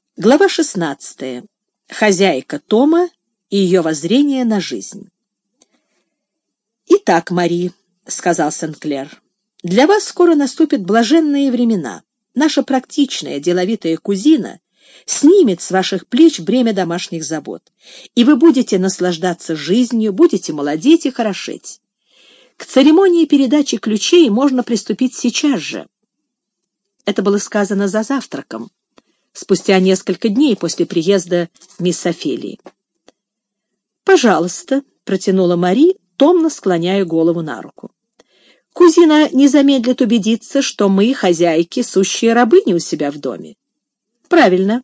Глава 16. Хозяйка Тома и ее воззрение на жизнь. «Итак, Мари, — сказал Сен-Клер, — для вас скоро наступят блаженные времена. Наша практичная, деловитая кузина снимет с ваших плеч бремя домашних забот, и вы будете наслаждаться жизнью, будете молодеть и хорошеть. К церемонии передачи ключей можно приступить сейчас же». Это было сказано за завтраком, спустя несколько дней после приезда мисс Офелии. «Пожалуйста», — протянула Мари, томно склоняя голову на руку. «Кузина не замедлит убедиться, что мы, хозяйки, сущие рабыни у себя в доме». «Правильно.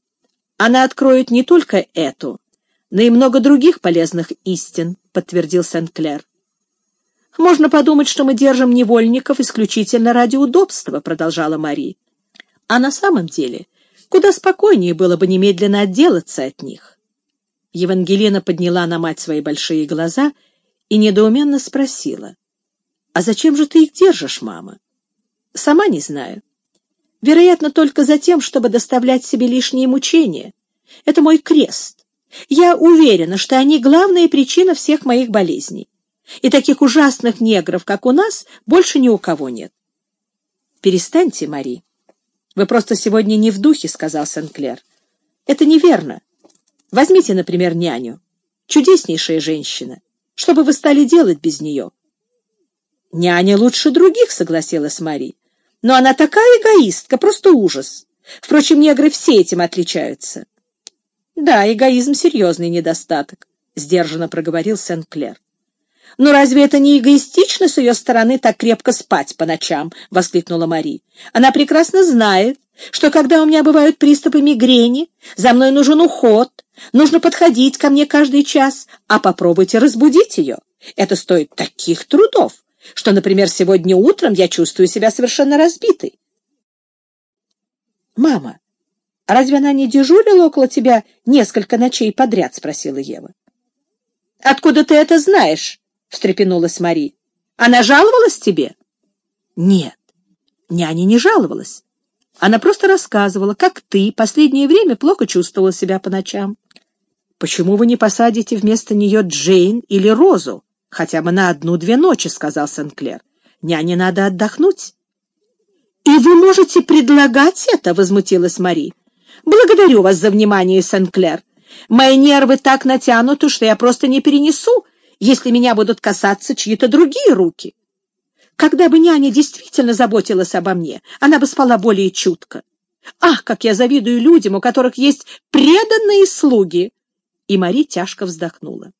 Она откроет не только эту, но и много других полезных истин», — подтвердил Сен-Клер. «Можно подумать, что мы держим невольников исключительно ради удобства», — продолжала Мари. «А на самом деле куда спокойнее было бы немедленно отделаться от них». Евангелина подняла на мать свои большие глаза и недоуменно спросила: «А зачем же ты их держишь, мама?» «Сама не знаю. Вероятно, только за тем, чтобы доставлять себе лишние мучения. Это мой крест. Я уверена, что они главная причина всех моих болезней. И таких ужасных негров, как у нас, больше ни у кого нет». «Перестаньте, Мари. Вы просто сегодня не в духе», — сказал Сен-Клер. «Это неверно. Возьмите, например, няню. Чудеснейшая женщина. Что бы вы стали делать без нее?» «Няня лучше других», — согласилась Мари. «Но она такая эгоистка, просто ужас. Впрочем, негры все этим отличаются». «Да, эгоизм — серьезный недостаток», — сдержанно проговорил Сен-Клер. «Но разве это не эгоистично с ее стороны так крепко спать по ночам?» — воскликнула Мари. «Она прекрасно знает, что когда у меня бывают приступы мигрени, за мной нужен уход, нужно подходить ко мне каждый час, а попробуйте разбудить ее. Это стоит таких трудов, что, например, сегодня утром я чувствую себя совершенно разбитой». «Мама, а разве она не дежурила около тебя несколько ночей подряд?» — спросила Ева. «Откуда ты это знаешь?» — встрепенулась Мари. «Она жаловалась тебе?» «Нет, няня не жаловалась. Она просто рассказывала, как ты последнее время плохо чувствовала себя по ночам. Почему вы не посадите вместо нее Джейн или Розу, хотя бы на 1-2 ночи?» — сказал Сен-Клер. «Няне надо отдохнуть». «И вы можете предлагать это?» — возмутилась Мари. «Благодарю вас за внимание, Сен-Клер. Мои нервы так натянуты, что я просто не перенесу, если меня будут касаться чьи-то другие руки. Когда бы няня действительно заботилась обо мне, она бы спала более чутко. Ах, как я завидую людям, у которых есть преданные слуги!» И Мари тяжко вздохнула.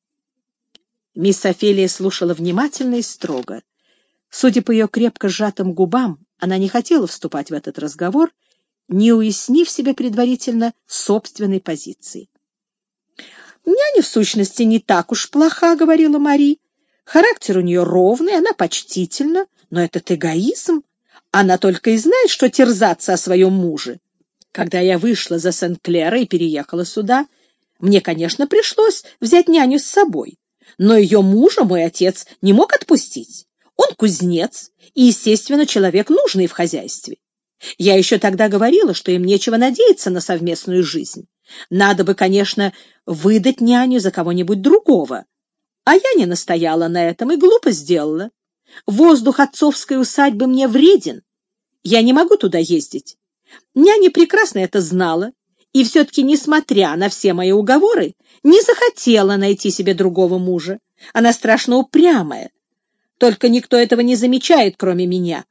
Мисс Офелия слушала внимательно и строго. Судя по ее крепко сжатым губам, она не хотела вступать в этот разговор, не уяснив себе предварительно собственной позиции. «Няня, в сущности, не так уж плоха», — говорила Мари. «Характер у нее ровный, она почтительна, но этот эгоизм. Она только и знает, что терзаться о своем муже. Когда я вышла за Сен-Клера и переехала сюда, мне, конечно, пришлось взять няню с собой, но ее мужа мой отец не мог отпустить. Он кузнец и, естественно, человек нужный в хозяйстве. Я еще тогда говорила, что им нечего надеяться на совместную жизнь. Надо бы, конечно, выдать няню за кого-нибудь другого. А я не настояла на этом и глупо сделала. Воздух отцовской усадьбы мне вреден. Я не могу туда ездить. Няня прекрасно это знала, и все-таки, несмотря на все мои уговоры, не захотела найти себе другого мужа. Она страшно упрямая. Только никто этого не замечает, кроме меня».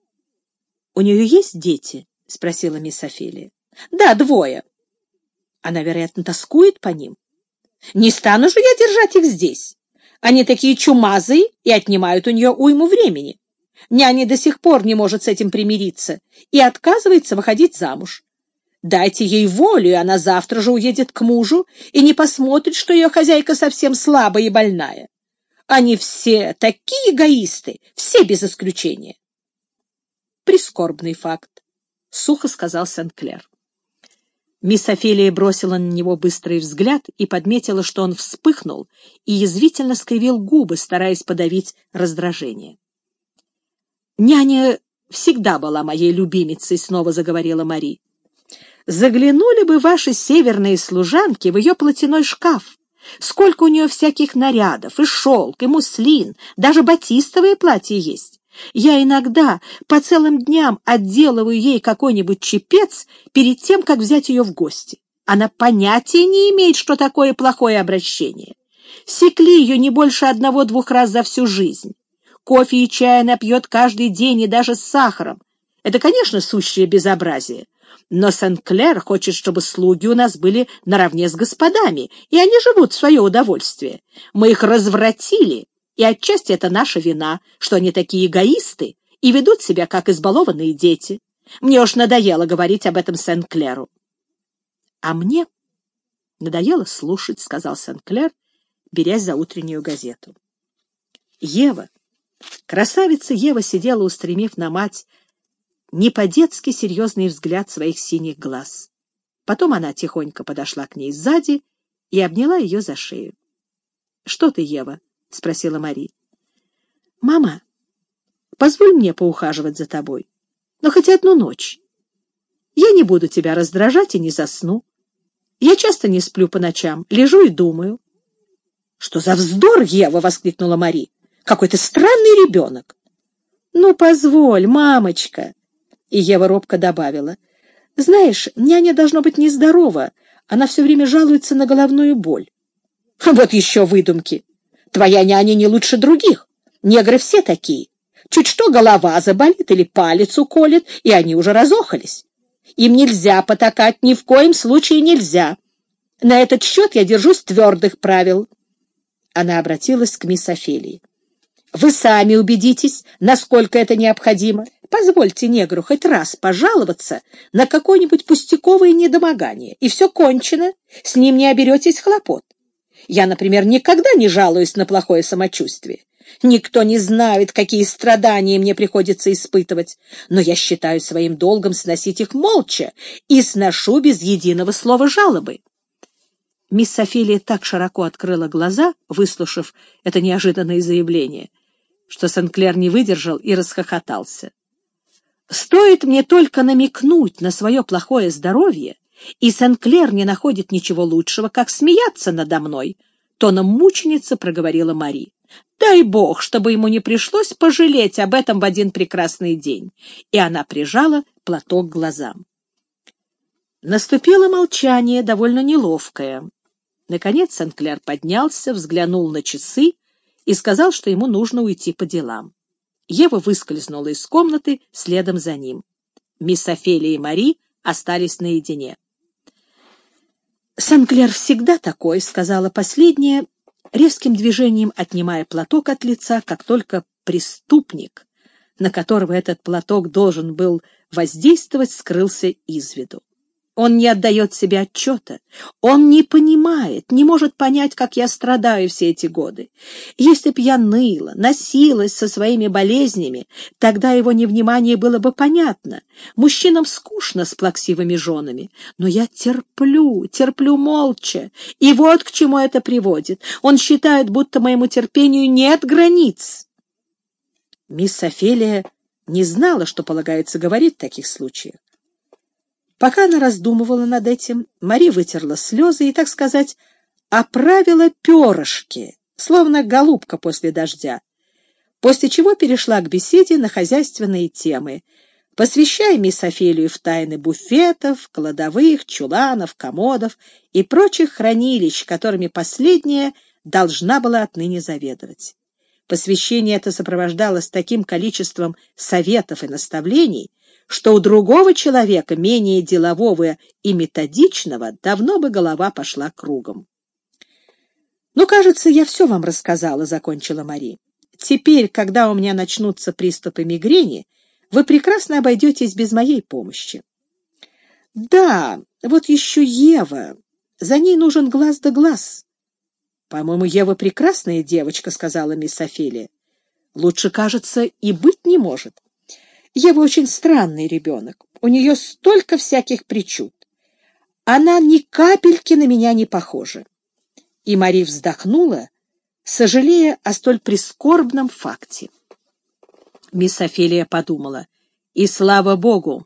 «У нее есть дети?» — спросила мисс Офелия. «Да, 2. Она, вероятно, тоскует по ним. Не стану же я держать их здесь. Они такие чумазые и отнимают у нее уйму времени. Няня до сих пор не может с этим примириться и отказывается выходить замуж. Дайте ей волю, и она завтра же уедет к мужу и не посмотрит, что ее хозяйка совсем слабая и больная. Они все такие эгоисты, все без исключения». «Прискорбный факт», — сухо сказал Сен-Клер. Мисс Офелия бросила на него быстрый взгляд и подметила, что он вспыхнул и язвительно скривил губы, стараясь подавить раздражение. «Няня всегда была моей любимицей», — снова заговорила Мари. Заглянули бы ваши северные служанки в ее платяной шкаф. Сколько у нее всяких нарядов, и шелк, и муслин, даже батистовые платья есть. Я иногда по целым дням отделываю ей какой-нибудь чепец перед тем, как взять ее в гости. Она понятия не имеет, что такое плохое обращение. Секли ее не больше 1-2 раз за всю жизнь. Кофе и чай она пьет каждый день и даже с сахаром. Это, конечно, сущее безобразие. Но Сен-Клер хочет, чтобы слуги у нас были наравне с господами, и они живут в свое удовольствие. Мы их развратили, и отчасти это наша вина, что они такие эгоисты и ведут себя, как избалованные дети. Мне уж надоело говорить об этом Сен-Клеру. — А мне надоело слушать, — сказал Сен-Клер, берясь за утреннюю газету. Ева, красавица Ева, сидела, устремив на мать не по-детски серьезный взгляд своих синих глаз. Потом она тихонько подошла к ней сзади и обняла ее за шею. — Что ты, Ева? — спросила Мари. — Мама, позволь мне поухаживать за тобой, но хоть одну ночь. Я не буду тебя раздражать и не засну. Я часто не сплю по ночам, лежу и думаю. — Что за вздор, Ева! — воскликнула Мари. — Какой ты странный ребенок! — Ну, позволь, мамочка! И Ева робко добавила. — Знаешь, няня должно быть нездорова. Она все время жалуется на головную боль. — Вот еще выдумки! Твоя няня не лучше других. Негры все такие. Чуть что голова заболит или палец уколет, и они уже разохались. Им нельзя потакать, ни в коем случае нельзя. На этот счет я держусь твердых правил. Она обратилась к мисс Офелии. Вы сами убедитесь, насколько это необходимо. Позвольте негру хоть раз пожаловаться на какое-нибудь пустяковое недомогание, и все кончено, с ним не оберетесь хлопот. Я, например, никогда не жалуюсь на плохое самочувствие. Никто не знает, какие страдания мне приходится испытывать, но я считаю своим долгом сносить их молча и сношу без единого слова жалобы. Мисс Офелия так широко открыла глаза, выслушав это неожиданное заявление, что Сен-Клер не выдержал и расхохотался. Стоит мне только намекнуть на свое плохое здоровье, и Сен-Клер не находит ничего лучшего, как смеяться надо мной, — тоном мученицы проговорила Мари. Дай Бог, чтобы ему не пришлось пожалеть об этом в один прекрасный день. И она прижала платок к глазам. Наступило молчание, довольно неловкое. Наконец Сен-Клер поднялся, взглянул на часы и сказал, что ему нужно уйти по делам. Ева выскользнула из комнаты следом за ним. Мисс Офелия и Мари остались наедине. «Сен-Клер всегда такой», — сказала последняя, резким движением отнимая платок от лица, как только преступник, на которого этот платок должен был воздействовать, скрылся из виду. Он не отдает себе отчета, он не понимает, не может понять, как я страдаю все эти годы. Если б я ныла, носилась со своими болезнями, тогда его невнимание было бы понятно. Мужчинам скучно с плаксивыми женами, но я терплю молча, и вот к чему это приводит. Он считает, будто моему терпению нет границ. Мисс Офелия не знала, что полагается говорить в таких случаях. Пока она раздумывала над этим, Мари вытерла слезы и, так сказать, оправила перышки, словно голубка после дождя, после чего перешла к беседе на хозяйственные темы, посвящая мисс Офелию в тайны буфетов, кладовых, чуланов, комодов и прочих хранилищ, которыми последняя должна была отныне заведовать. Посвящение это сопровождалось таким количеством советов и наставлений, что у другого человека, менее делового и методичного, давно бы голова пошла кругом. «Ну, кажется, я все вам рассказала», — закончила Мари. «Теперь, когда у меня начнутся приступы мигрени, вы прекрасно обойдетесь без моей помощи». «Да, вот еще Ева. За ней нужен глаз да глаз». «По-моему, Ева прекрасная девочка», — сказала мисс Офелия. «Лучше, кажется, и быть не может. Ева очень странный ребенок. У нее столько всяких причуд. Она ни капельки на меня не похожа». И Мари вздохнула, сожалея о столь прискорбном факте. Мисс Офелия подумала: и слава Богу,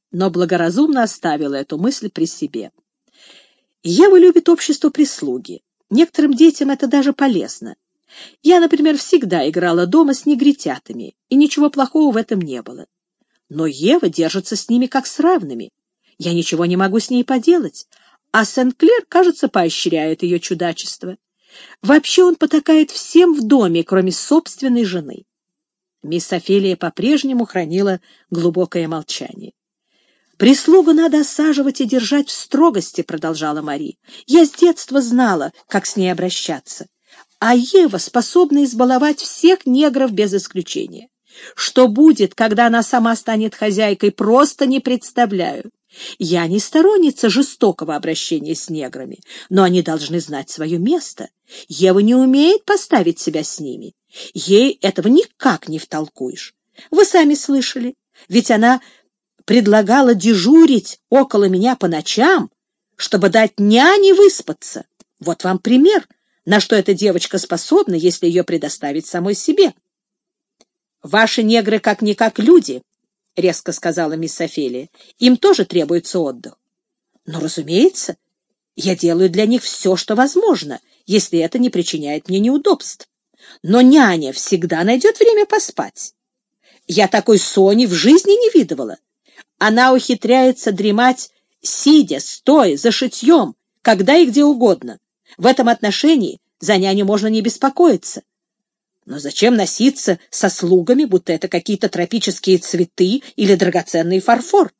но благоразумно оставила эту мысль при себе. Ева любит общество прислуги. Некоторым детям это даже полезно. Я, например, всегда играла дома с негритятами, и ничего плохого в этом не было. Но Ева держится с ними как с равными. Я ничего не могу с ней поделать, а Сен-Клер, кажется, поощряет ее чудачество. Вообще он потакает всем в доме, кроме собственной жены. Мисс Офелия по-прежнему хранила глубокое молчание. «Прислугу надо осаживать и держать в строгости», — продолжала Мари. «Я с детства знала, как с ней обращаться. А Ева способна избаловать всех негров без исключения. Что будет, когда она сама станет хозяйкой, просто не представляю. Я не сторонница жестокого обращения с неграми, но они должны знать свое место. Ева не умеет поставить себя с ними. Ей этого никак не втолкуешь. Вы сами слышали, ведь она предлагала дежурить около меня по ночам, чтобы дать няне выспаться. Вот вам пример, на что эта девочка способна, если ее предоставить самой себе. «Ваши негры как-никак люди», — резко сказала мисс Офелия. «Им тоже требуется отдых». «Но, разумеется, я делаю для них все, что возможно, если это не причиняет мне неудобств. Но няня всегда найдет время поспать. Я такой Сони в жизни не видывала. Она ухитряется дремать, сидя, стоя, за шитьем, когда и где угодно. В этом отношении за няню можно не беспокоиться. Но зачем носиться со слугами, будто это какие-то тропические цветы или драгоценный фарфор?»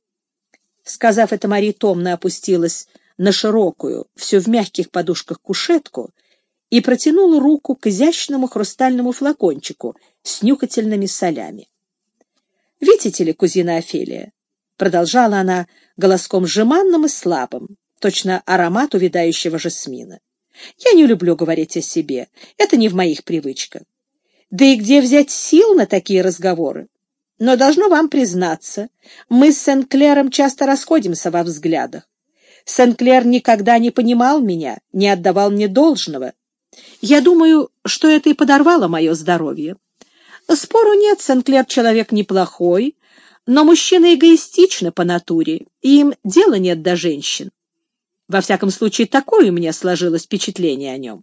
Сказав это, Мари томно опустилась на широкую, все в мягких подушках кушетку и протянула руку к изящному хрустальному флакончику с нюхательными солями. «Видите ли, кузина Офелия?» — продолжала она голоском жеманным и слабым, точно аромат увядающего жасмина. «Я не люблю говорить о себе, это не в моих привычках. Да и где взять сил на такие разговоры? Но должно вам признаться, мы с Сен-Клером часто расходимся во взглядах. Сен-Клер никогда не понимал меня, не отдавал мне должного. Я думаю, что это и подорвало мое здоровье. Спору нет, Сен-Клер человек неплохой, но мужчины эгоистичны по натуре, и им дела нет до женщин. Во всяком случае, такое у меня сложилось впечатление о нем».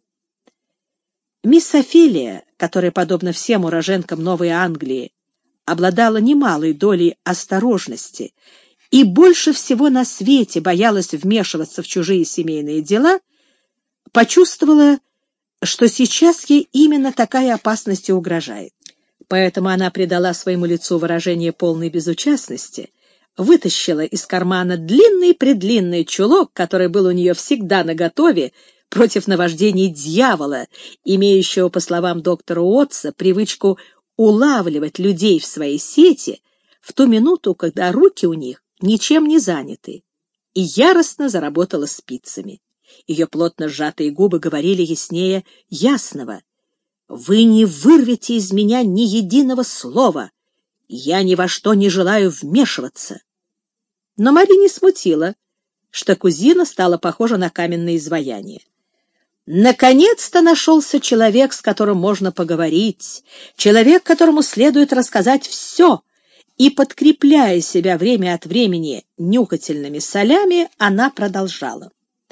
Мисс Офелия, которая, подобно всем уроженкам Новой Англии, обладала немалой долей осторожности и больше всего на свете боялась вмешиваться в чужие семейные дела, почувствовала, что сейчас ей именно такая опасность и угрожает. Поэтому она придала своему лицу выражение полной безучастности, вытащила из кармана длинный-предлинный чулок, который был у нее всегда наготове против наваждений дьявола, имеющего, по словам доктора Уотса, привычку улавливать людей в своей сети в ту минуту, когда руки у них ничем не заняты, и яростно заработала спицами. Ее плотно сжатые губы говорили яснее ясного: «Вы не вырвете из меня ни единого слова. Я ни во что не желаю вмешиваться». Но Мари не смутила, что кузина стала похожа на каменное изваяние. Наконец-то нашелся человек, с которым можно поговорить, человек, которому следует рассказать все, и, подкрепляя себя время от времени нюхательными солями, она продолжала.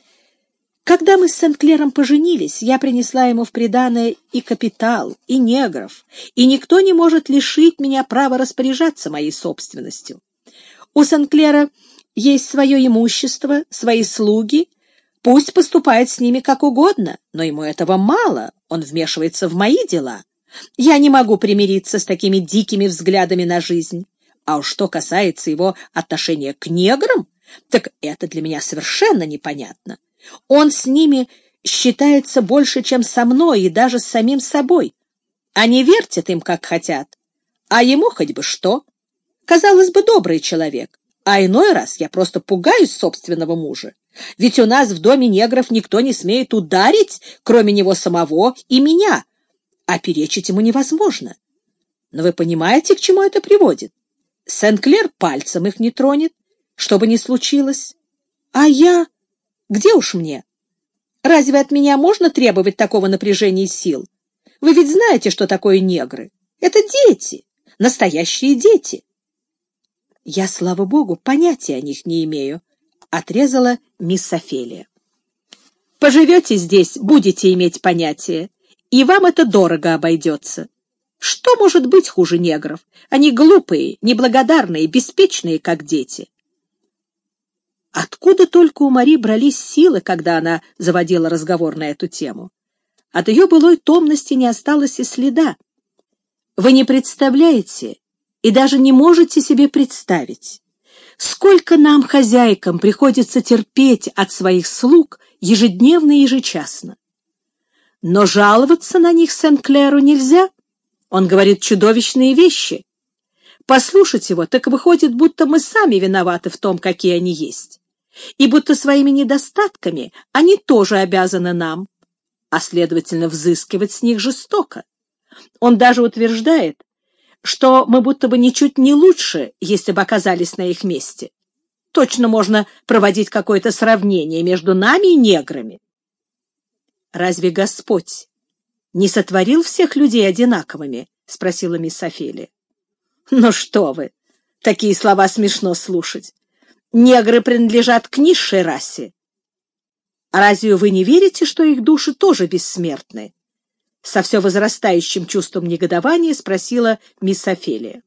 «Когда мы с Сен-Клером поженились, я принесла ему в приданое и капитал, и негров, и никто не может лишить меня права распоряжаться моей собственностью. У Сен-Клера есть свое имущество, свои слуги, пусть поступает с ними как угодно, но ему этого мало, он вмешивается в мои дела. Я не могу примириться с такими дикими взглядами на жизнь. А уж что касается его отношения к неграм, так это для меня совершенно непонятно. Он с ними считается больше, чем со мной и даже с самим собой. Они вертят им, как хотят, а ему хоть бы что. Казалось бы, добрый человек, а иной раз я просто пугаюсь собственного мужа. Ведь у нас в доме негров никто не смеет ударить, кроме него самого и меня, а перечить ему невозможно. Но вы понимаете, к чему это приводит? Сен-Клер пальцем их не тронет, что бы ни случилось. А я... Где уж мне? Разве от меня можно требовать такого напряжения сил? Вы ведь знаете, что такое негры. Это дети, настоящие дети. Я, слава богу, понятия о них не имею, — отрезала мисс Офелия. Поживете здесь, будете иметь понятие, и вам это дорого обойдется. Что может быть хуже негров? Они глупые, неблагодарные, беспечные, как дети. Откуда только у Мари брались силы, когда она заводила разговор на эту тему? От ее былой томности не осталось и следа. Вы не представляете и даже не можете себе представить, сколько нам, хозяйкам, приходится терпеть от своих слуг ежедневно и ежечасно. Но жаловаться на них Сен-Клеру нельзя. Он говорит чудовищные вещи. Послушать его, так выходит, будто мы сами виноваты в том, какие они есть, и будто своими недостатками они тоже обязаны нам, а, следовательно, взыскивать с них жестоко. Он даже утверждает, что мы будто бы ничуть не лучше, если бы оказались на их месте. Точно можно проводить какое-то сравнение между нами и неграми. «Разве Господь не сотворил всех людей одинаковыми?» — спросила мисс Офелия. «Ну что вы, такие слова смешно слушать. Негры принадлежат к низшей расе. А разве вы не верите, что их души тоже бессмертны?» Со все возрастающим чувством негодования спросила мисс Офелия.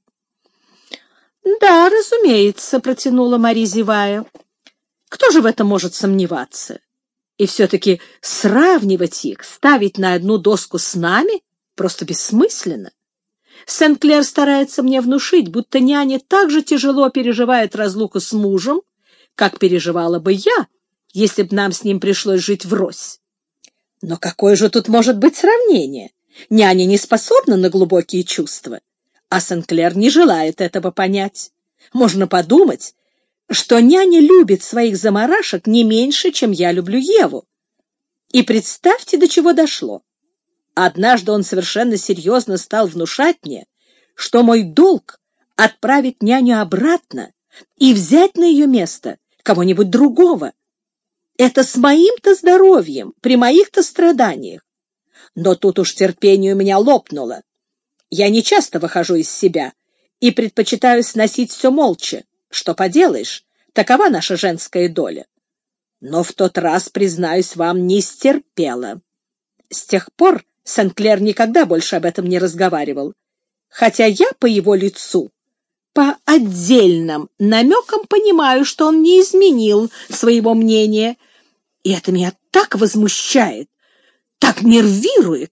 «Да, разумеется», — протянула Мари, зевая. «Кто же в этом может сомневаться? И все-таки сравнивать их, ставить на одну доску с нами, просто бессмысленно. Сен-Клер старается мне внушить, будто няня так же тяжело переживает разлуку с мужем, как переживала бы я, если б нам с ним пришлось жить врозь. Но какое же тут может быть сравнение? Няня не способна на глубокие чувства, а Сен-Клер не желает этого понять. Можно подумать, что няня любит своих заморашек не меньше, чем я люблю Еву. И представьте, до чего дошло. Однажды он совершенно серьезно стал внушать мне, что мой долг — отправить няню обратно и взять на ее место кого-нибудь другого. Это с моим-то здоровьем, при моих-то страданиях. Но тут уж терпение у меня лопнуло. Я не часто выхожу из себя и предпочитаю сносить все молча. Что поделаешь, такова наша женская доля. Но в тот раз, признаюсь вам, не стерпела. С тех пор Сен-Клер никогда больше об этом не разговаривал, хотя я по его лицу, по отдельным намекам понимаю, что он не изменил своего мнения, и это меня так возмущает, так нервирует.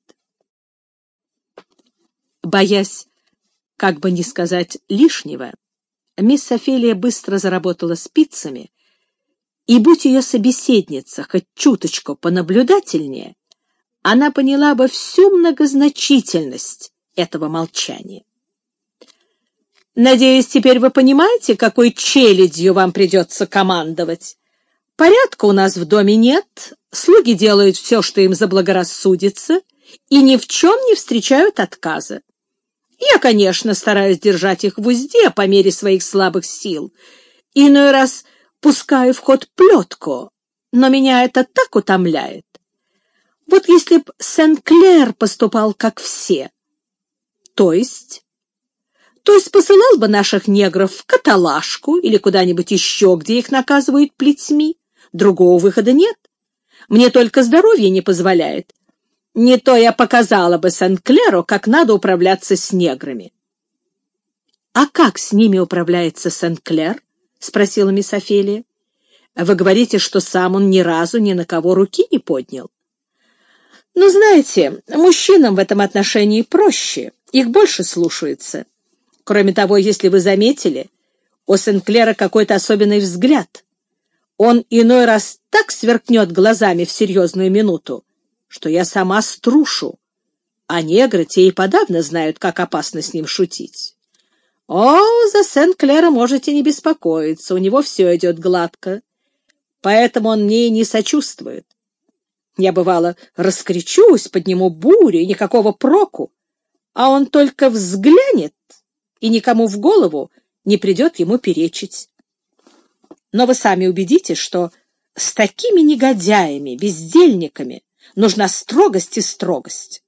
Боясь, как бы не сказать лишнего, мисс Офелия быстро заработала спицами, и, будь ее собеседница хоть чуточку понаблюдательнее, она поняла бы всю многозначительность этого молчания. «Надеюсь, теперь вы понимаете, какой челядью вам придется командовать? Порядка у нас в доме нет, слуги делают все, что им заблагорассудится, и ни в чем не встречают отказа. Я, конечно, стараюсь держать их в узде по мере своих слабых сил, иной раз пускаю в ход плетку, но меня это так утомляет. Вот если б Сен-Клер поступал как все, то есть посылал бы наших негров в каталажку или куда-нибудь еще, где их наказывают плетьми, другого выхода нет. Мне только здоровье не позволяет. Не то я показала бы Сен-Клеру, как надо управляться с неграми». «А как с ними управляется Сен-Клер?» — спросила мисс Офелия. «Вы говорите, что сам он ни разу ни на кого руки не поднял». «Ну, знаете, мужчинам в этом отношении проще, их больше слушаются. Кроме того, если вы заметили, у Сен-Клера какой-то особенный взгляд. Он иной раз так сверкнет глазами в серьезную минуту, что я сама струшу, а негры те и подавно знают, как опасно с ним шутить. О, за Сен-Клера можете не беспокоиться, у него все идет гладко, поэтому он мне и не сочувствует. Я, бывало, раскричусь, подниму бурю, и никакого проку, а он только взглянет, и никому в голову не придет ему перечить. Но вы сами убедитесь, что с такими негодяями, бездельниками нужна строгость и строгость.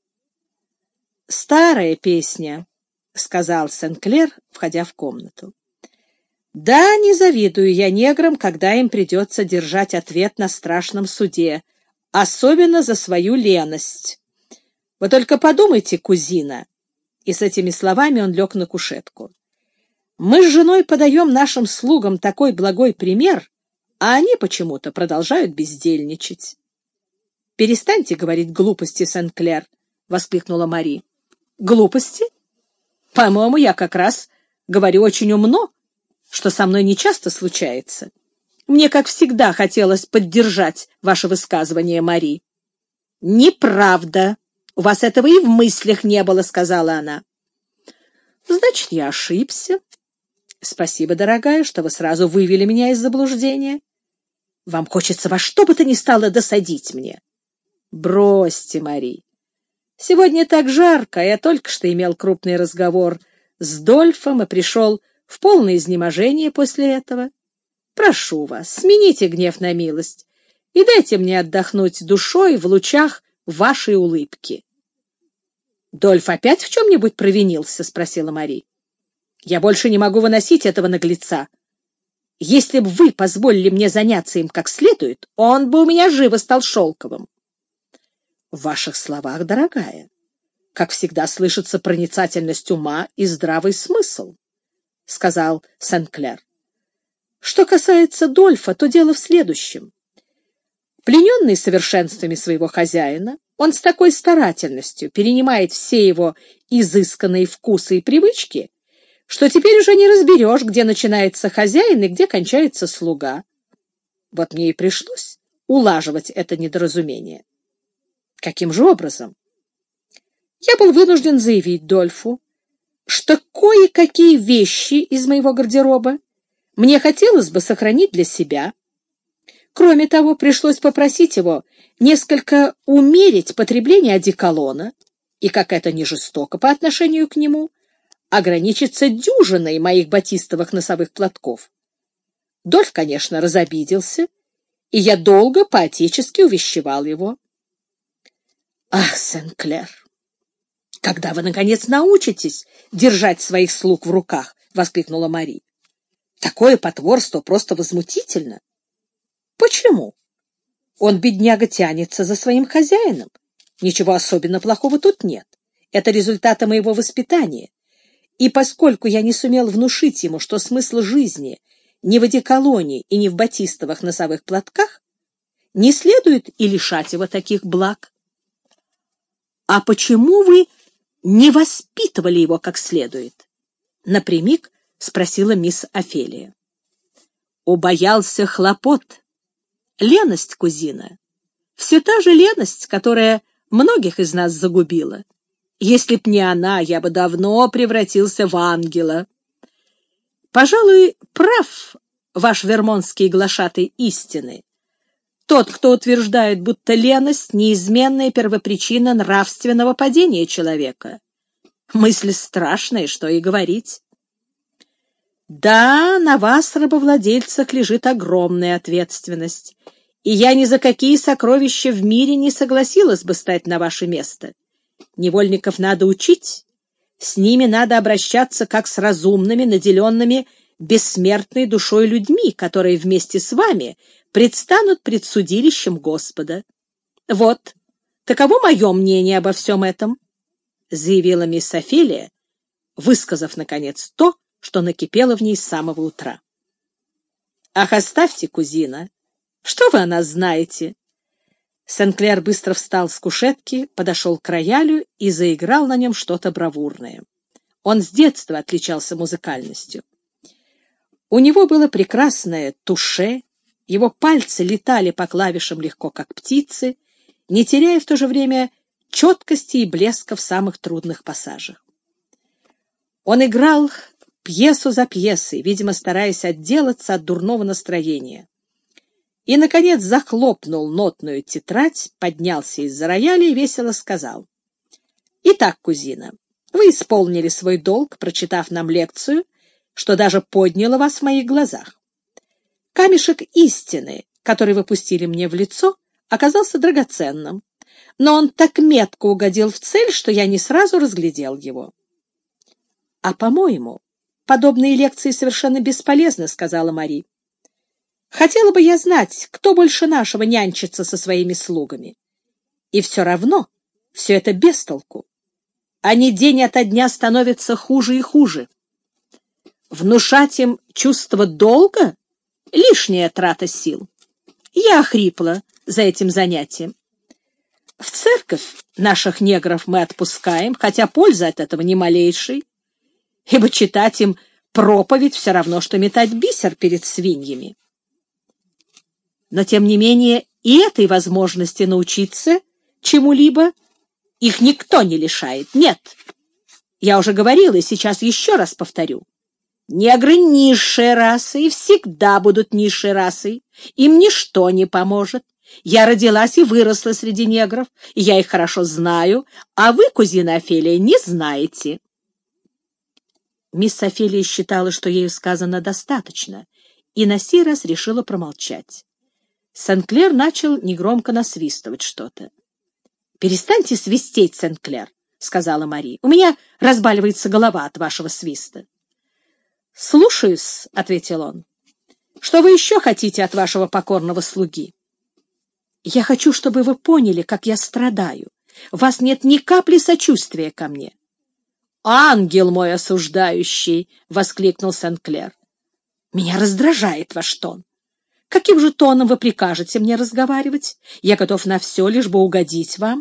«Старая песня», — сказал Сен-Клер, входя в комнату. Да, не завидую я неграм, когда им придется держать ответ на страшном суде, особенно за свою леность. Вы только подумайте, кузина. И с этими словами он лег на кушетку. Мы с женой подаем нашим слугам такой благой пример, а они почему-то продолжают бездельничать. — Перестаньте говорить глупости, Сен-Клер, — воскликнула Мари. — Глупости? По-моему, я как раз говорю очень умно, что со мной нечасто случается. Мне, как всегда, хотелось поддержать ваше высказывание, Мари. — Неправда. У вас этого и в мыслях не было, — сказала она. — Значит, я ошибся. Спасибо, дорогая, что вы сразу вывели меня из заблуждения. Вам хочется во что бы то ни стало досадить мне. Бросьте, Мари. Сегодня так жарко, я только что имел крупный разговор с Дольфом и пришел в полное изнеможение после этого. Прошу вас, смените гнев на милость и дайте мне отдохнуть душой в лучах вашей улыбки. — Дольф опять в чем-нибудь провинился? — спросила Мари. — Я больше не могу выносить этого наглеца. Если бы вы позволили мне заняться им как следует, он бы у меня живо стал шелковым. — В ваших словах, дорогая, как всегда слышится проницательность ума и здравый смысл, — сказал Сен-Клер. Что касается Дольфа, то дело в следующем. Плененный совершенствами своего хозяина, он с такой старательностью перенимает все его изысканные вкусы и привычки, что теперь уже не разберешь, где начинается хозяин и где кончается слуга. Вот мне и пришлось улаживать это недоразумение. Каким же образом? Я был вынужден заявить Дольфу, что кое-какие вещи из моего гардероба мне хотелось бы сохранить для себя. Кроме того, пришлось попросить его несколько умерить потребление одеколона и, как это не жестоко по отношению к нему, ограничиться дюжиной моих батистовых носовых платков. Дольф, конечно, разобиделся, и я долго по-отечески увещевал его. — Ах, Сен-Клер, когда вы, наконец, научитесь держать своих слуг в руках? — воскликнула Мари. — Такое потворство просто возмутительно. — Почему? Он, бедняга, тянется за своим хозяином. Ничего особенно плохого тут нет. Это результаты моего воспитания. И поскольку я не сумел внушить ему, что смысл жизни не в одеколоне и не в батистовых носовых платках, не следует и лишать его таких благ. — А почему вы не воспитывали его как следует? — напрямик спросила мисс Офелия. — Убоялся хлопот. Леность, кузина, все та же леность, которая многих из нас загубила. Если б не она, я бы давно превратился в ангела. Пожалуй, прав ваш вермонтский глашатай истины. Тот, кто утверждает, будто леность — неизменная первопричина нравственного падения человека. Мысль страшная, что и говорить. Да, на вас, рабовладельцах, лежит огромная ответственность, и я ни за какие сокровища в мире не согласилась бы стать на ваше место. Невольников надо учить, с ними надо обращаться как с разумными, наделенными бессмертной душой людьми, которые вместе с вами предстанут пред судилищем Господа. Вот, таково мое мнение обо всем этом, — заявила мисс Офелия, высказав, наконец, то, что накипело в ней с самого утра. — Ах, оставьте, кузина! Что вы о нас знаете? Сен-Клер быстро встал с кушетки, подошел к роялю и заиграл на нем что-то бравурное. Он с детства отличался музыкальностью. У него было прекрасное туше, его пальцы летали по клавишам легко, как птицы, не теряя в то же время четкости и блеска в самых трудных пассажах. Он играл пьесу за пьесой, видимо, стараясь отделаться от дурного настроения. И, наконец, захлопнул нотную тетрадь, поднялся из-за рояля и весело сказал: «Итак, кузина, вы исполнили свой долг, прочитав нам лекцию, что даже подняло вас в моих глазах. Камешек истины, который вы пустили мне в лицо, оказался драгоценным, но он так метко угодил в цель, что я не сразу разглядел его. А, по-моему, подобные лекции совершенно бесполезны, — сказала Мари. Хотела бы я знать, кто больше нашего нянчится со своими слугами. И все равно все это без толку. Они день ото дня становятся хуже и хуже. Внушать им чувство долга — лишняя трата сил. Я охрипла за этим занятием. В церковь наших негров мы отпускаем, хотя пользы от этого ни малейшей, ибо читать им проповедь все равно, что метать бисер перед свиньями. Но, тем не менее, и этой возможности научиться чему-либо их никто не лишает. Нет, я уже говорила и сейчас еще раз повторю. Негры — низшая раса и всегда будут низшей расой. Им ничто не поможет. Я родилась и выросла среди негров, и я их хорошо знаю, а вы, кузина Офелия, не знаете. Мисс Офелия считала, что ею сказано достаточно, и на сей раз решила промолчать. Сен-Клер начал негромко насвистывать что-то. — Перестаньте свистеть, Сен-Клер, — сказала Мари. — У меня разбаливается голова от вашего свиста. — Слушаюсь, — ответил он. — Что вы еще хотите от вашего покорного слуги? — Я хочу, чтобы вы поняли, как я страдаю. У вас нет ни капли сочувствия ко мне. — Ангел мой осуждающий! — воскликнул Сен-Клер. — Меня раздражает ваш тон. Каким же тоном вы прикажете мне разговаривать? Я готов на все, лишь бы угодить вам.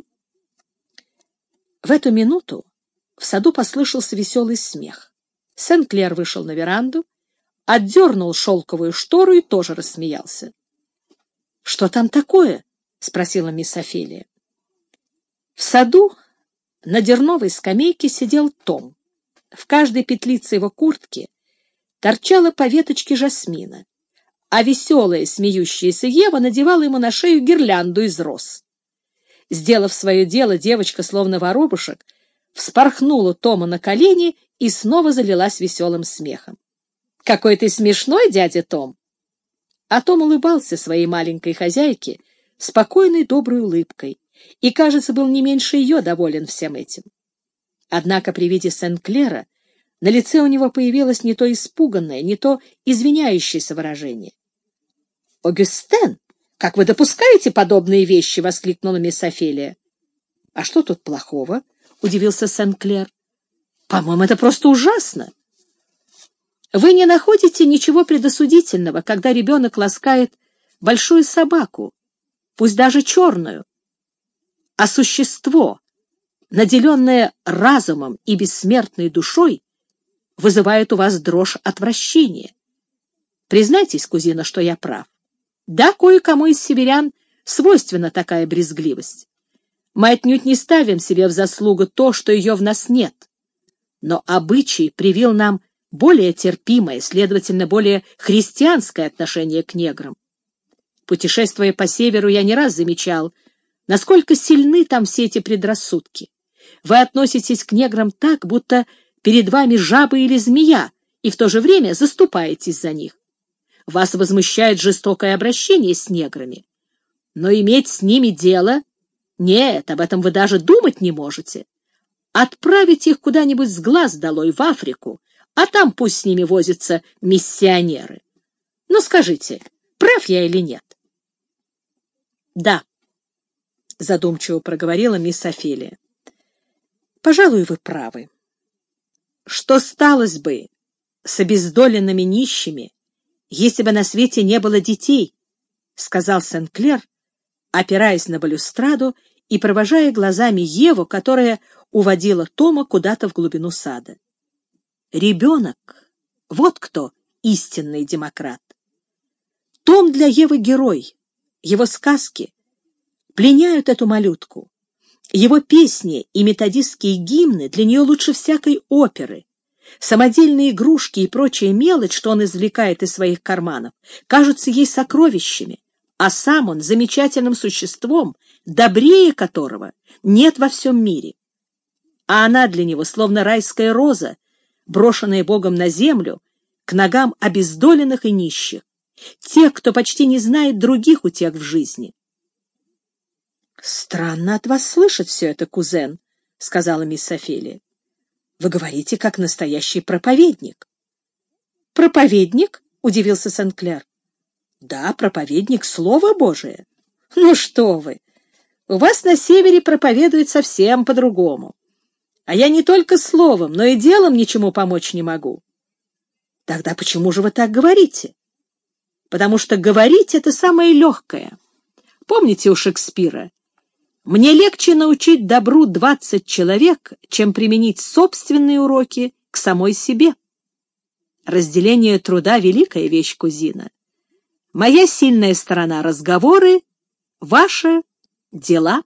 В эту минуту в саду послышался веселый смех. Сен-Клер вышел на веранду, отдернул шелковую штору и тоже рассмеялся. — Что там такое? — спросила мисс Офелия. В саду на дерновой скамейке сидел Том. В каждой петлице его куртки торчала по веточке жасмина, а веселая, смеющаяся Ева надевала ему на шею гирлянду из роз. Сделав свое дело, девочка, словно воробушек, вспорхнула Тома на колени и снова залилась веселым смехом. — Какой ты смешной, дядя Том! А Том улыбался своей маленькой хозяйке спокойной, доброй улыбкой и, кажется, был не меньше ее доволен всем этим. Однако при виде Сен-Клера на лице у него появилось не то испуганное, не то извиняющееся выражение. — Огюстен, как вы допускаете подобные вещи? — воскликнула мисс Офелия. — А что тут плохого? — удивился Сен-Клер. — По-моему, это просто ужасно. Вы не находите ничего предосудительного, когда ребенок ласкает большую собаку, пусть даже черную, а существо, наделенное разумом и бессмертной душой, вызывает у вас дрожь отвращения. Признайтесь, кузина, что я прав. Да, кое-кому из северян свойственна такая брезгливость. Мы отнюдь не ставим себе в заслугу то, что ее в нас нет. Но обычай привил нам более терпимое, следовательно, более христианское отношение к неграм. Путешествуя по северу, я не раз замечал, насколько сильны там все эти предрассудки. Вы относитесь к неграм так, будто перед вами жаба или змея, и в то же время заступаетесь за них. Вас возмущает жестокое обращение с неграми. Но иметь с ними дело... Нет, об этом вы даже думать не можете. Отправить их куда-нибудь с глаз долой в Африку, а там пусть с ними возятся миссионеры. Ну, скажите, прав я или нет? — Да, — задумчиво проговорила мисс Офелия. — Пожалуй, вы правы. Что сталось бы с обездоленными нищими, если бы на свете не было детей? — сказал Сен-Клер, опираясь на балюстраду и провожая глазами Еву, которая уводила Тома куда-то в глубину сада. Ребенок — вот кто истинный демократ. Том для Евы герой, его сказки пленяют эту малютку. Его песни и методистские гимны для нее лучше всякой оперы. Самодельные игрушки и прочая мелочь, что он извлекает из своих карманов, кажутся ей сокровищами, а сам он замечательным существом, добрее которого нет во всем мире. А она для него словно райская роза, брошенная Богом на землю, к ногам обездоленных и нищих, тех, кто почти не знает других утех в жизни. — Странно от вас слышать все это, кузен, — сказала мисс Офелия. — Вы говорите, как настоящий проповедник. проповедник?» — удивился Сен-Клер. «Да, проповедник, Слово Божие». «Ну что вы! У вас на севере проповедуют совсем по-другому. А я не только словом, но и делом ничему помочь не могу». «Тогда почему же вы так говорите?» «Потому что говорить — это самое легкое. Помните у Шекспира? Мне легче научить добру 20 человек, чем применить собственные уроки к самой себе. Разделение труда — великая вещь, кузина. Моя сильная сторона — разговоры, ваша — дела».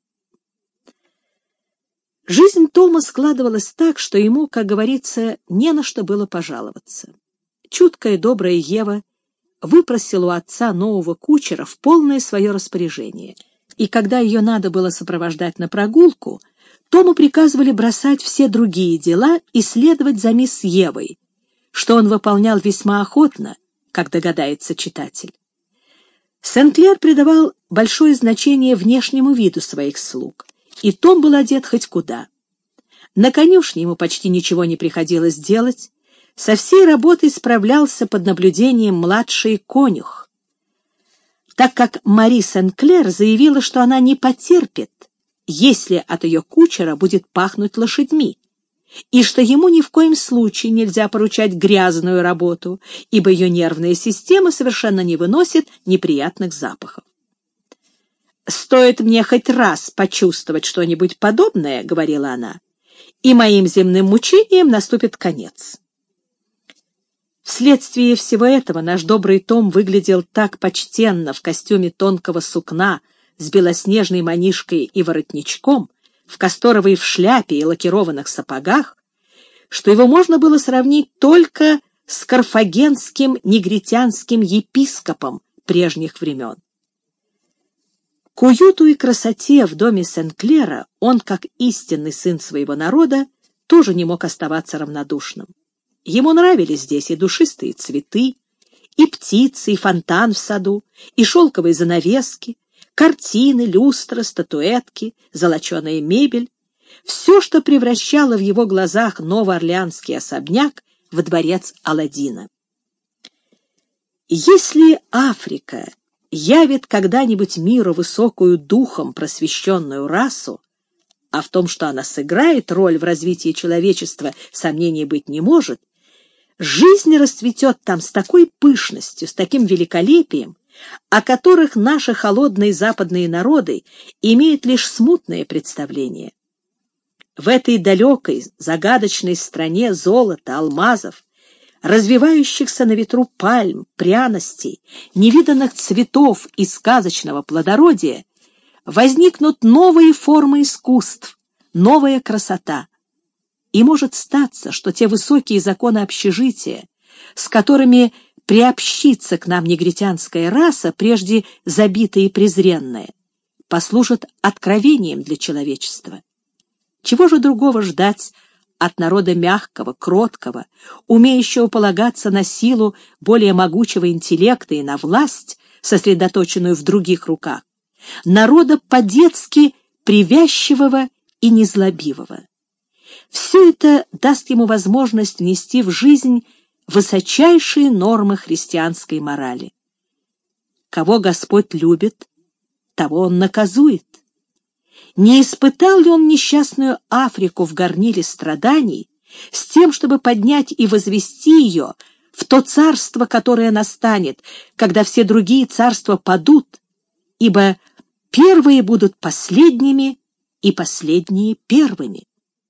Жизнь Тома складывалась так, что ему, как говорится, не на что было пожаловаться. Чуткая, добрая Ева выпросила у отца нового кучера в полное свое распоряжение. И когда ее надо было сопровождать на прогулку, Тому приказывали бросать все другие дела и следовать за мисс Евой, что он выполнял весьма охотно, как догадается читатель. Сен-Клер придавал большое значение внешнему виду своих слуг, и Том был одет хоть куда. На конюшне ему почти ничего не приходилось делать, со всей работой справлялся под наблюдением младший конюх, так как Мари Сен-Клер заявила, что она не потерпит, если от ее кучера будет пахнуть лошадьми, и что ему ни в коем случае нельзя поручать грязную работу, ибо ее нервная система совершенно не выносит неприятных запахов. «Стоит мне хоть раз почувствовать что-нибудь подобное, — говорила она, — и моим земным мучениям наступит конец». Вследствие всего этого наш добрый Том выглядел так почтенно в костюме тонкого сукна с белоснежной манишкой и воротничком, в касторовой в шляпе и лакированных сапогах, что его можно было сравнить только с карфагенским негритянским епископом прежних времен. К уюту и красоте в доме Сен-Клера он, как истинный сын своего народа, тоже не мог оставаться равнодушным. Ему нравились здесь и душистые цветы, и птицы, и фонтан в саду, и шелковые занавески, картины, люстры, статуэтки, золоченая мебель, все, что превращало в его глазах новоорлеанский особняк в дворец Аладдина. Если Африка явит когда-нибудь миру высокую духом просвещенную расу, а в том, что она сыграет роль в развитии человечества, сомнений быть не может, жизнь расцветет там с такой пышностью, с таким великолепием, о которых наши холодные западные народы имеют лишь смутное представление. В этой далекой, загадочной стране золота, алмазов, развивающихся на ветру пальм, пряностей, невиданных цветов и сказочного плодородия, возникнут новые формы искусств, новая красота. И может статься, что те высокие законы общежития, с которыми приобщится к нам негритянская раса, прежде забитая и презренная, послужат откровением для человечества. Чего же другого ждать от народа мягкого, кроткого, умеющего полагаться на силу более могучего интеллекта и на власть, сосредоточенную в других руках, народа по-детски привязчивого и незлобивого? Все это даст ему возможность внести в жизнь высочайшие нормы христианской морали. Кого Господь любит, того Он наказует. Не испытал ли Он несчастную Африку в горниле страданий с тем, чтобы поднять и возвести ее в то царство, которое настанет, когда все другие царства падут, ибо первые будут последними и последние первыми?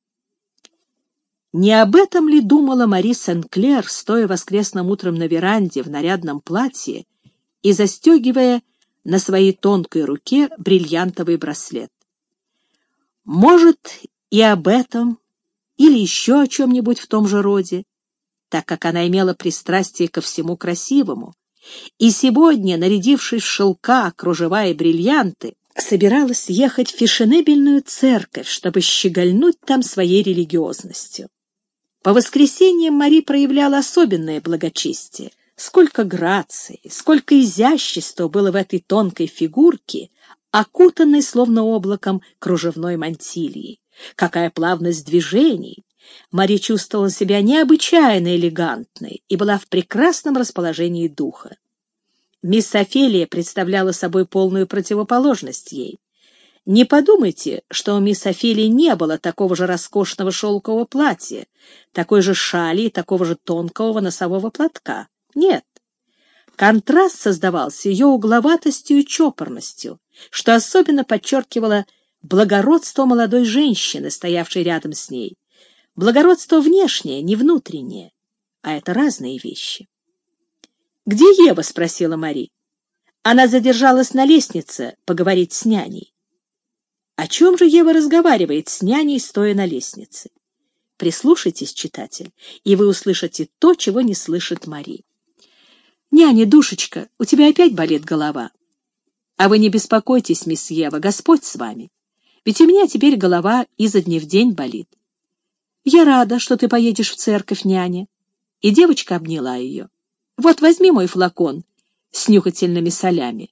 Не об этом ли думала Мари Сен-Клер, стоя воскресным утром на веранде в нарядном платье и застегивая на своей тонкой руке бриллиантовый браслет? Может, и об этом, или еще о чем-нибудь в том же роде, так как она имела пристрастие ко всему красивому, и сегодня, нарядившись в шелка, кружева и бриллианты, собиралась ехать в фешенебельную церковь, чтобы щегольнуть там своей религиозностью. По воскресеньям Мари проявляла особенное благочестие. Сколько грации, сколько изящества было в этой тонкой фигурке, окутанной словно облаком кружевной мантилии. Какая плавность движений, Мари чувствовала себя необычайно элегантной и была в прекрасном расположении духа. Мисс Офелия представляла собой полную противоположность ей. Не подумайте, что у мисс Офелии не было такого же роскошного шелкового платья, такой же шали и такого же тонкого носового платка. Нет. Контраст создавался ее угловатостью и чопорностью, что особенно подчеркивало благородство молодой женщины, стоявшей рядом с ней. Благородство внешнее, не внутреннее, а это разные вещи. «Где Ева?» — спросила Мари. Она задержалась на лестнице поговорить с няней. О чем же Ева разговаривает с няней, стоя на лестнице? Прислушайтесь, читатель, и вы услышите то, чего не слышит Мари. «Няня, душечка, у тебя опять болит голова?» «А вы не беспокойтесь, мисс Ева, Господь с вами. Ведь у меня теперь голова изо дня в день болит». «Я рада, что ты поедешь в церковь, няня». И девочка обняла ее. «Вот возьми мой флакон с нюхательными солями».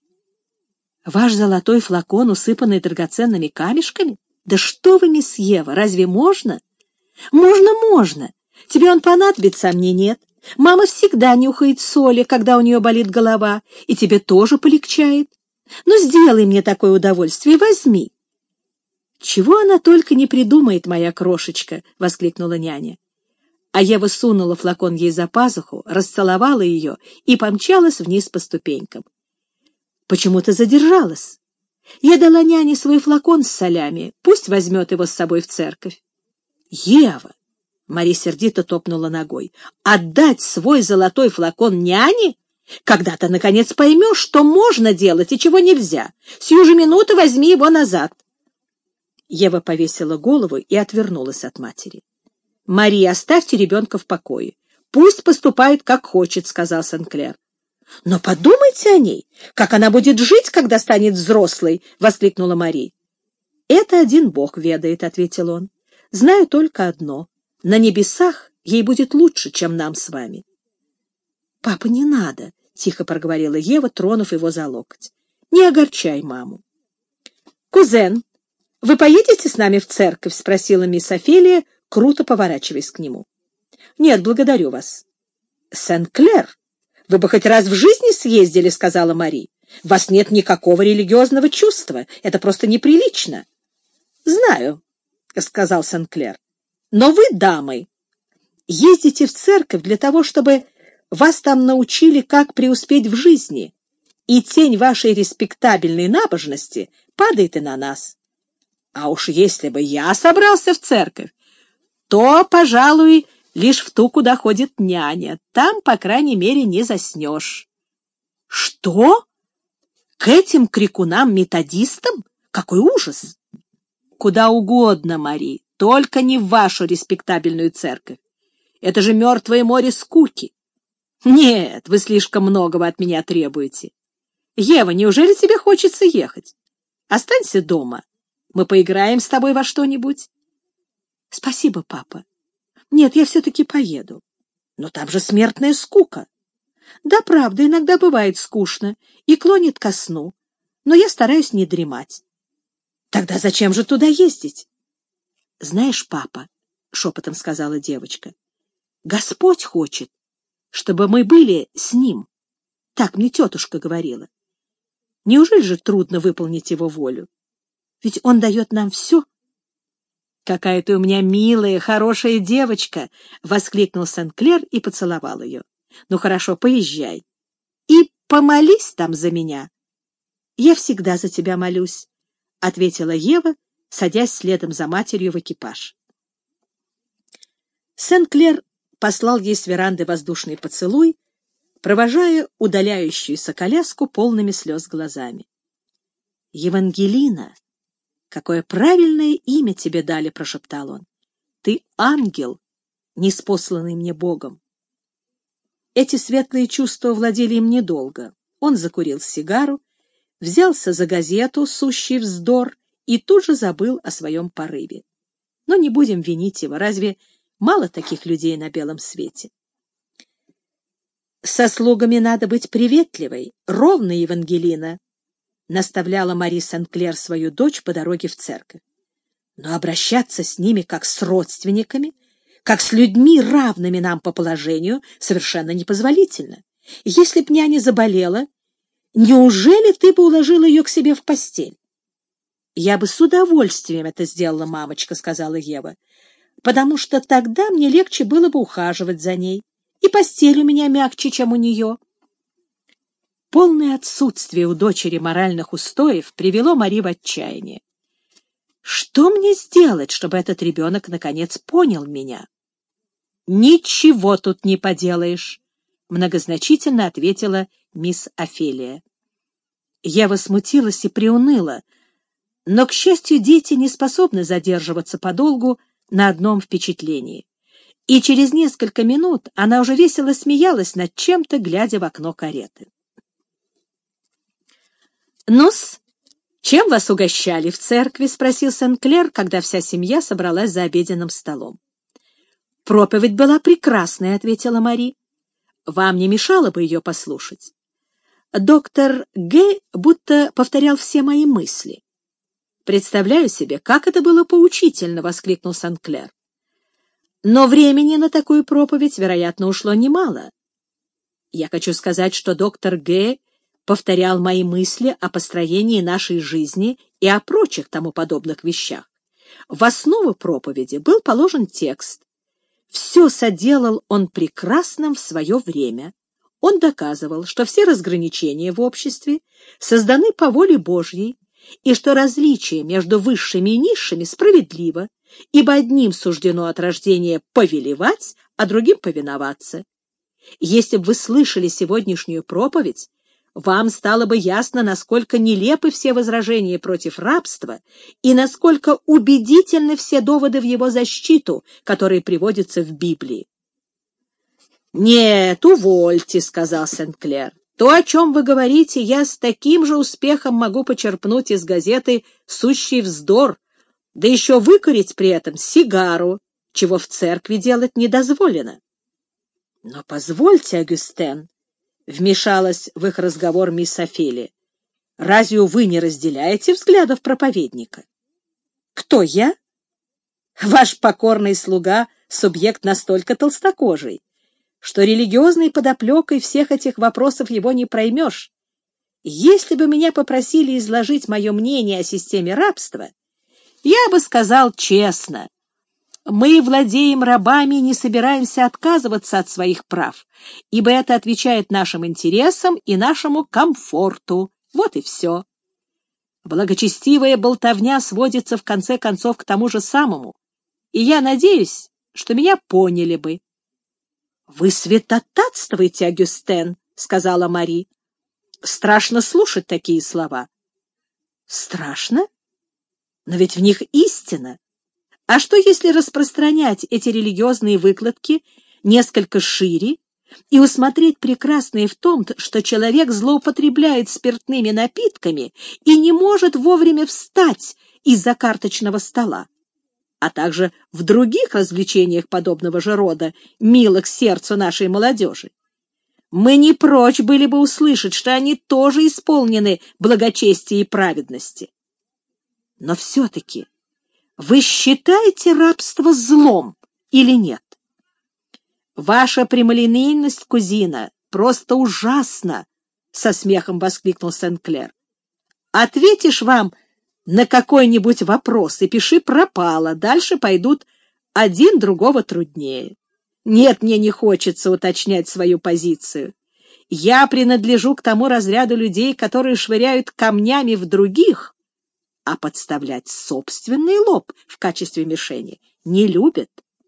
«Ваш золотой флакон, усыпанный драгоценными камешками? Да что вы, мисс Ева, разве можно?» «Можно. Тебе он понадобится, а мне нет. Мама всегда нюхает соли, когда у нее болит голова, и тебе тоже полегчает. Ну, сделай мне такое удовольствие, возьми». «Чего она только не придумает, моя крошечка!» — воскликнула няня. А Ева сунула флакон ей за пазуху, расцеловала ее и помчалась вниз по ступенькам. «Почему ты задержалась? Я дала няне свой флакон с солями, пусть возьмет его с собой в церковь». «Ева!» — Мария сердито топнула ногой. «Отдать свой золотой флакон няне? Когда ты, наконец, поймешь, что можно делать и чего нельзя? Сию же минуту возьми его назад». Ева повесила голову и отвернулась от матери. «Мария, оставьте ребенка в покое. Пусть поступает, как хочет», — сказал Сен-Клер. «Но подумайте о ней, как она будет жить, когда станет взрослой», — воскликнула Мария. «Это один Бог ведает», — ответил он. «Знаю только одно. На небесах ей будет лучше, чем нам с вами». «Папа, не надо», — тихо проговорила Ева, тронув его за локоть. «Не огорчай маму». «Кузен, вы поедете с нами в церковь?» — спросила мисс Офелия, круто поворачиваясь к нему. «Нет, благодарю вас». «Сен-Клер, вы бы хоть раз в жизни съездили», — сказала Мари. «У вас нет никакого религиозного чувства. Это просто неприлично». «Знаю», — сказал Сен-Клер. «Но вы, дамы, ездите в церковь для того, чтобы вас там научили, как преуспеть в жизни, и тень вашей респектабельной набожности падает и на нас. А уж если бы я собрался в церковь, то, пожалуй, лишь в ту, куда ходит няня. Там, по крайней мере, не заснешь». «Что? К этим крикунам-методистам? Какой ужас!» «Куда угодно, Мари, только не в вашу респектабельную церковь. Это же мертвое море скуки. Нет, вы слишком многого от меня требуете. Ева, неужели тебе хочется ехать? Останься дома. Мы поиграем с тобой во что-нибудь». «Спасибо, папа. Нет, я все-таки поеду. Но там же смертная скука». «Да, правда, иногда бывает скучно и клонит ко сну, но я стараюсь не дремать». «Тогда зачем же туда ездить?» «Знаешь, папа, — шепотом сказала девочка, — Господь хочет, чтобы мы были с Ним. Так мне тетушка говорила. Неужели же трудно выполнить Его волю? Ведь Он дает нам все». «Какая ты у меня милая, хорошая девочка!» — воскликнул Сен-Клер и поцеловал ее. «Ну хорошо, поезжай. И помолись там за меня». «Я всегда за тебя молюсь», — ответила Ева, садясь следом за матерью в экипаж. Сен-Клер послал ей с веранды воздушный поцелуй, провожая удаляющуюся коляску полными слез глазами. «Евангелина, какое правильное имя тебе дали!» — прошептал он. «Ты ангел, ниспосланный мне Богом». Эти светлые чувства владели им недолго. Он закурил сигару, взялся за газету «Сущий вздор» и тут же забыл о своем порыве. Но не будем винить его, разве мало таких людей на белом свете? «Со слугами надо быть приветливой, ровно, Евангелина», — наставляла Мари Сен-Клер свою дочь по дороге в церковь. «Но обращаться с ними как с родственниками как с людьми, равными нам по положению, совершенно непозволительно. Если б няня заболела, неужели ты бы уложила ее к себе в постель? — Я бы с удовольствием это сделала, мамочка, — сказала Ева, — потому что тогда мне легче было бы ухаживать за ней, и постель у меня мягче, чем у нее. Полное отсутствие у дочери моральных устоев привело Мари в отчаяние. Что мне сделать, чтобы этот ребенок наконец понял меня? — Ничего тут не поделаешь, — многозначительно ответила мисс Офелия. Ева смутилась и приуныла, но, к счастью, дети не способны задерживаться подолгу на одном впечатлении. И через несколько минут она уже весело смеялась над чем-то, глядя в окно кареты. «Ну-с, чем вас угощали в церкви?» — спросил Сен-Клер, когда вся семья собралась за обеденным столом. «Проповедь была прекрасная», — ответила Мари. «Вам не мешало бы ее послушать?» Доктор Г. будто повторял все мои мысли. «Представляю себе, как это было поучительно!» — воскликнул Сен-Клер. «Но времени на такую проповедь, вероятно, ушло немало. Я хочу сказать, что доктор Г. повторял мои мысли о построении нашей жизни и о прочих тому подобных вещах. В основу проповеди был положен текст. Все соделал он прекрасным в свое время. Он доказывал, что все разграничения в обществе созданы по воле Божьей, и что различие между высшими и низшими справедливо, ибо одним суждено от рождения повелевать, а другим повиноваться. Если бы вы слышали сегодняшнюю проповедь, вам стало бы ясно, насколько нелепы все возражения против рабства и насколько убедительны все доводы в его защиту, которые приводятся в Библии. «Нет, увольте», — сказал Сен-Клер. «То, о чем вы говорите, я с таким же успехом могу почерпнуть из газеты «Сущий вздор», да еще выкурить при этом сигару, чего в церкви делать не дозволено». «Но позвольте, Агюстен», — вмешалась в их разговор мисс Офелия, — «разве вы не разделяете взглядов проповедника?» «Кто я?» «Ваш покорный слуга — субъект настолько толстокожий, что религиозной подоплекой всех этих вопросов его не проймешь. Если бы меня попросили изложить мое мнение о системе рабства, я бы сказал честно: мы владеем рабами и не собираемся отказываться от своих прав, ибо это отвечает нашим интересам и нашему комфорту. Вот и все. Благочестивая болтовня сводится в конце концов к тому же самому, и я надеюсь, что меня поняли бы. — Вы святотатствуете, Агюстен, — сказала Мари. — Страшно слушать такие слова. — Страшно? Но ведь в них истина. А что, если распространять эти религиозные выкладки несколько шире и усмотреть прекрасное в том, что человек злоупотребляет спиртными напитками и не может вовремя встать из-за карточного стола, а также в других развлечениях подобного же рода, милых сердцу нашей молодежи? Мы не прочь были бы услышать, что они тоже исполнены благочестия и праведности. Но все-таки вы считаете рабство злом или нет? Ваша прямолинейность, кузина, просто ужасна, — со смехом воскликнул Сен-Клер. Ответишь вам на какой-нибудь вопрос и пиши пропало, дальше пойдут один другого труднее. Нет, мне не хочется уточнять свою позицию. Я принадлежу к тому разряду людей, которые швыряют камнями в других, а подставлять собственный лоб в качестве мишени не любят.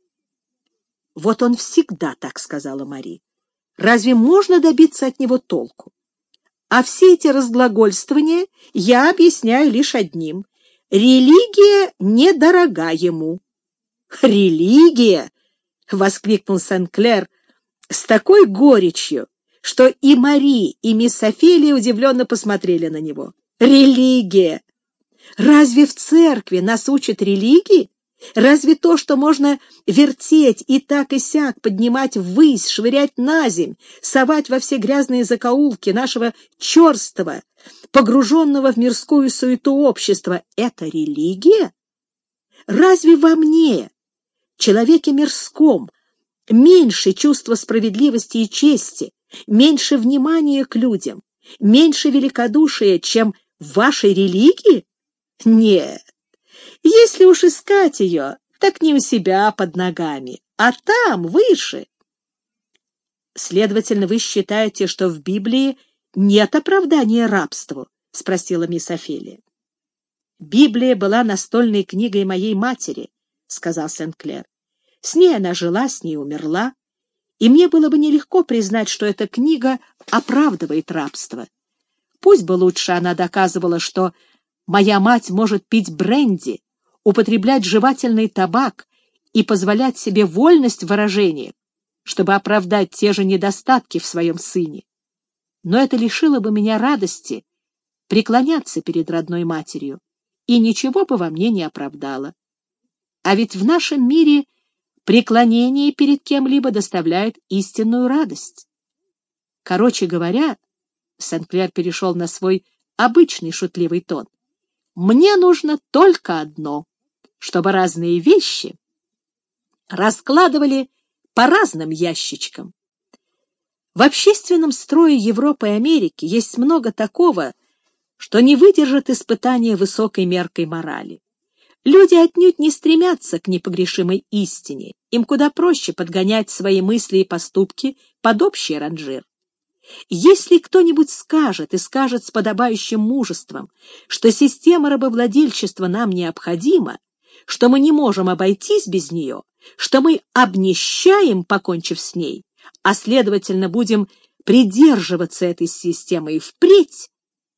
Вот он всегда так, — сказала Мари. Разве можно добиться от него толку? А все эти разглагольствования я объясняю лишь одним: религия недорога ему. Религия! — воскликнул Сен-Клер с такой горечью, что и Мари, и мисс Офелия удивленно посмотрели на него. Религия! Разве в церкви нас учат религии? Разве то, что можно вертеть и так и сяк, поднимать ввысь, швырять на земь, совать во все грязные закоулки нашего черстого, погруженного в мирскую суету общества, это религия? Разве во мне, человеке мирском меньше чувства справедливости и чести, меньше внимания к людям, меньше великодушия, чем в вашей религии? Нет, если уж искать ее, так не у себя под ногами, а там, выше. Следовательно, вы считаете, что в Библии нет оправдания рабству? — спросила мисс Офелия. — Библия была настольной книгой моей матери, — сказал Сен-Клер. С ней она жила, с ней умерла, и мне было бы нелегко признать, что эта книга оправдывает рабство. Пусть бы лучше она доказывала, что моя мать может пить бренди, употреблять жевательный табак и позволять себе вольность в выражениях, чтобы оправдать те же недостатки в своем сыне. Но это лишило бы меня радости преклоняться перед родной матерью, и ничего бы во мне не оправдало. А ведь в нашем мире преклонение перед кем-либо доставляет истинную радость. Короче говоря, Сен-Клер перешел на свой обычный шутливый тон. Мне нужно только одно, чтобы разные вещи раскладывали по разным ящичкам. В общественном строе Европы и Америки есть много такого, что не выдержит испытания высокой меркой морали. Люди отнюдь не стремятся к непогрешимой истине, им куда проще подгонять свои мысли и поступки под общий ранжир. Если кто-нибудь скажет, и скажет с подобающим мужеством, что система рабовладельчества нам необходима, что мы не можем обойтись без нее, что мы обнищаем, покончив с ней, а, следовательно, будем придерживаться этой системы и впредь,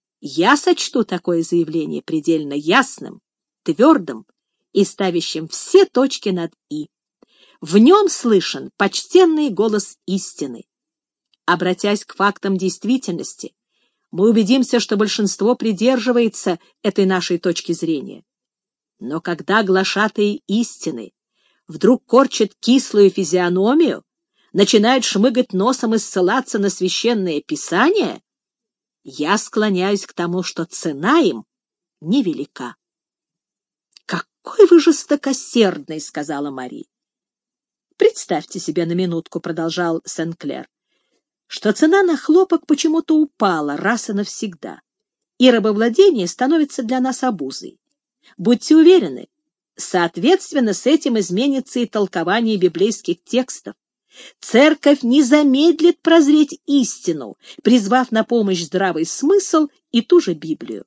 я сочту такое заявление предельно ясным, твердым и ставящим все точки над «и». В нем слышен почтенный голос истины. Обратясь к фактам действительности, мы убедимся, что большинство придерживается этой нашей точки зрения. Но когда глашатые истины вдруг корчат кислую физиономию, начинают шмыгать носом и ссылаться на священное писание, я склоняюсь к тому, что цена им невелика. «Какой вы жестокосердный!» — сказала Мари. «Представьте себе на минутку», — продолжал Сен-Клер, «что цена на хлопок почему-то упала раз и навсегда, и рабовладение становится для нас обузой. Будьте уверены, соответственно, с этим изменится и толкование библейских текстов. Церковь не замедлит прозреть истину, призвав на помощь здравый смысл и ту же Библию».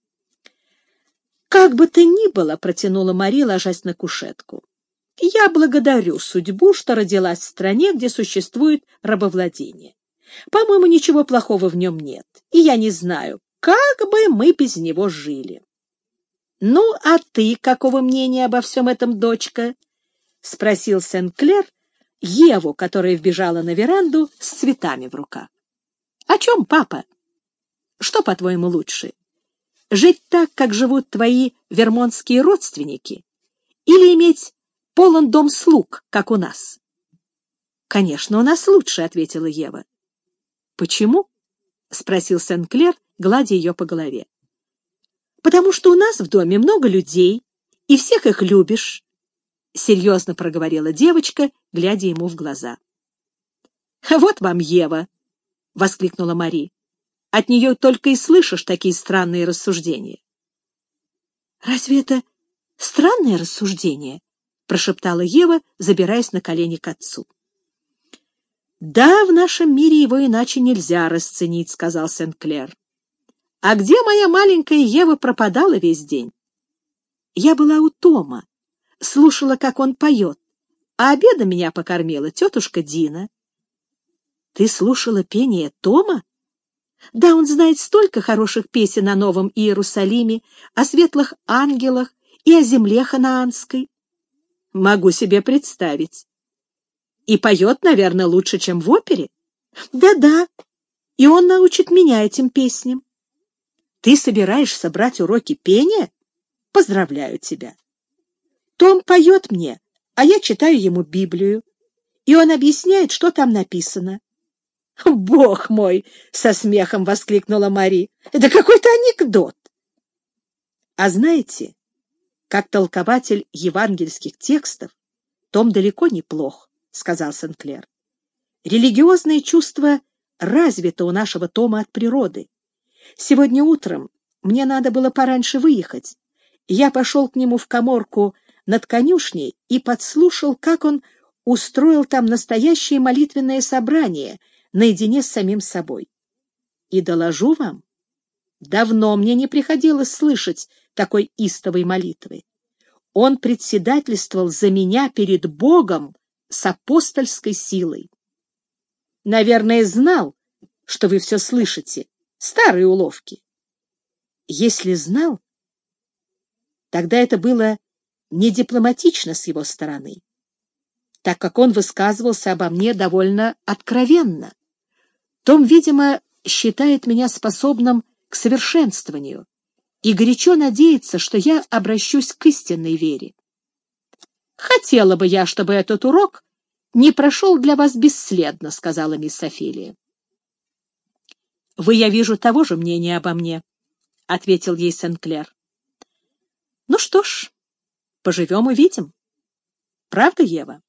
«Как бы то ни было», — протянула Мари, ложась на кушетку, «я благодарю судьбу, что родилась в стране, где существует рабовладение. По-моему, ничего плохого в нем нет, и я не знаю, как бы мы без него жили». «Ну, а ты какого мнения обо всем этом, дочка?» — спросил Сен-Клер Еву, которая вбежала на веранду с цветами в руках. «О чем, папа? Что, по-твоему, лучше? Жить так, как живут твои вермонтские родственники, или иметь полон дом слуг, как у нас?» «Конечно, у нас лучше», — ответила Ева. «Почему?» — спросил Сен-Клер, гладя ее по голове. «Потому что у нас в доме много людей, и всех их любишь», — серьезно проговорила девочка, глядя ему в глаза. «Вот вам Ева!» — воскликнула Мари. «От нее только и слышишь такие странные рассуждения». «Разве это странные рассуждения?» — прошептала Ева, забираясь на колени к отцу. «Да, в нашем мире его иначе нельзя расценить», — сказал Сен-Клер. «А где моя маленькая Ева пропадала весь день?» «Я была у Тома, слушала, как он поет, а обедом меня покормила тетушка Дина». «Ты слушала пение Тома?» «Да, он знает столько хороших песен о Новом Иерусалиме, о светлых ангелах и о земле ханаанской». «Могу себе представить. И поет, наверное, лучше, чем в опере?» «Да-да, и он научит меня этим песням». «Ты собираешься брать уроки пения? Поздравляю тебя. Том поет мне, а я читаю ему Библию, и он объясняет, что там написано». «Бог мой!» — со смехом воскликнула Мари. «Это какой-то анекдот!» А знаете, как толкователь евангельских текстов, Том далеко не плох, — сказал Сен-Клер. Религиозное чувство развито у нашего Тома от природы. Сегодня утром мне надо было пораньше выехать. Я пошел к нему в каморку над конюшней и подслушал, как он устроил там настоящее молитвенное собрание наедине с самим собой. И доложу вам, давно мне не приходилось слышать такой истовой молитвы. Он председательствовал за меня перед Богом с апостольской силой. Наверное, знал, что вы все слышите. Старые уловки. Если знал, тогда это было не дипломатично с его стороны, так как он высказывался обо мне довольно откровенно. Том, видимо, считает меня способным к совершенствованию и горячо надеется, что я обращусь к истинной вере. Хотела бы я, чтобы этот урок не прошел для вас бесследно, — сказала мисс Офелия. — Вы, я вижу, того же мнения обо мне, — ответил ей Сен-Клер. — Ну что ж, поживем — увидим. Правда, Ева?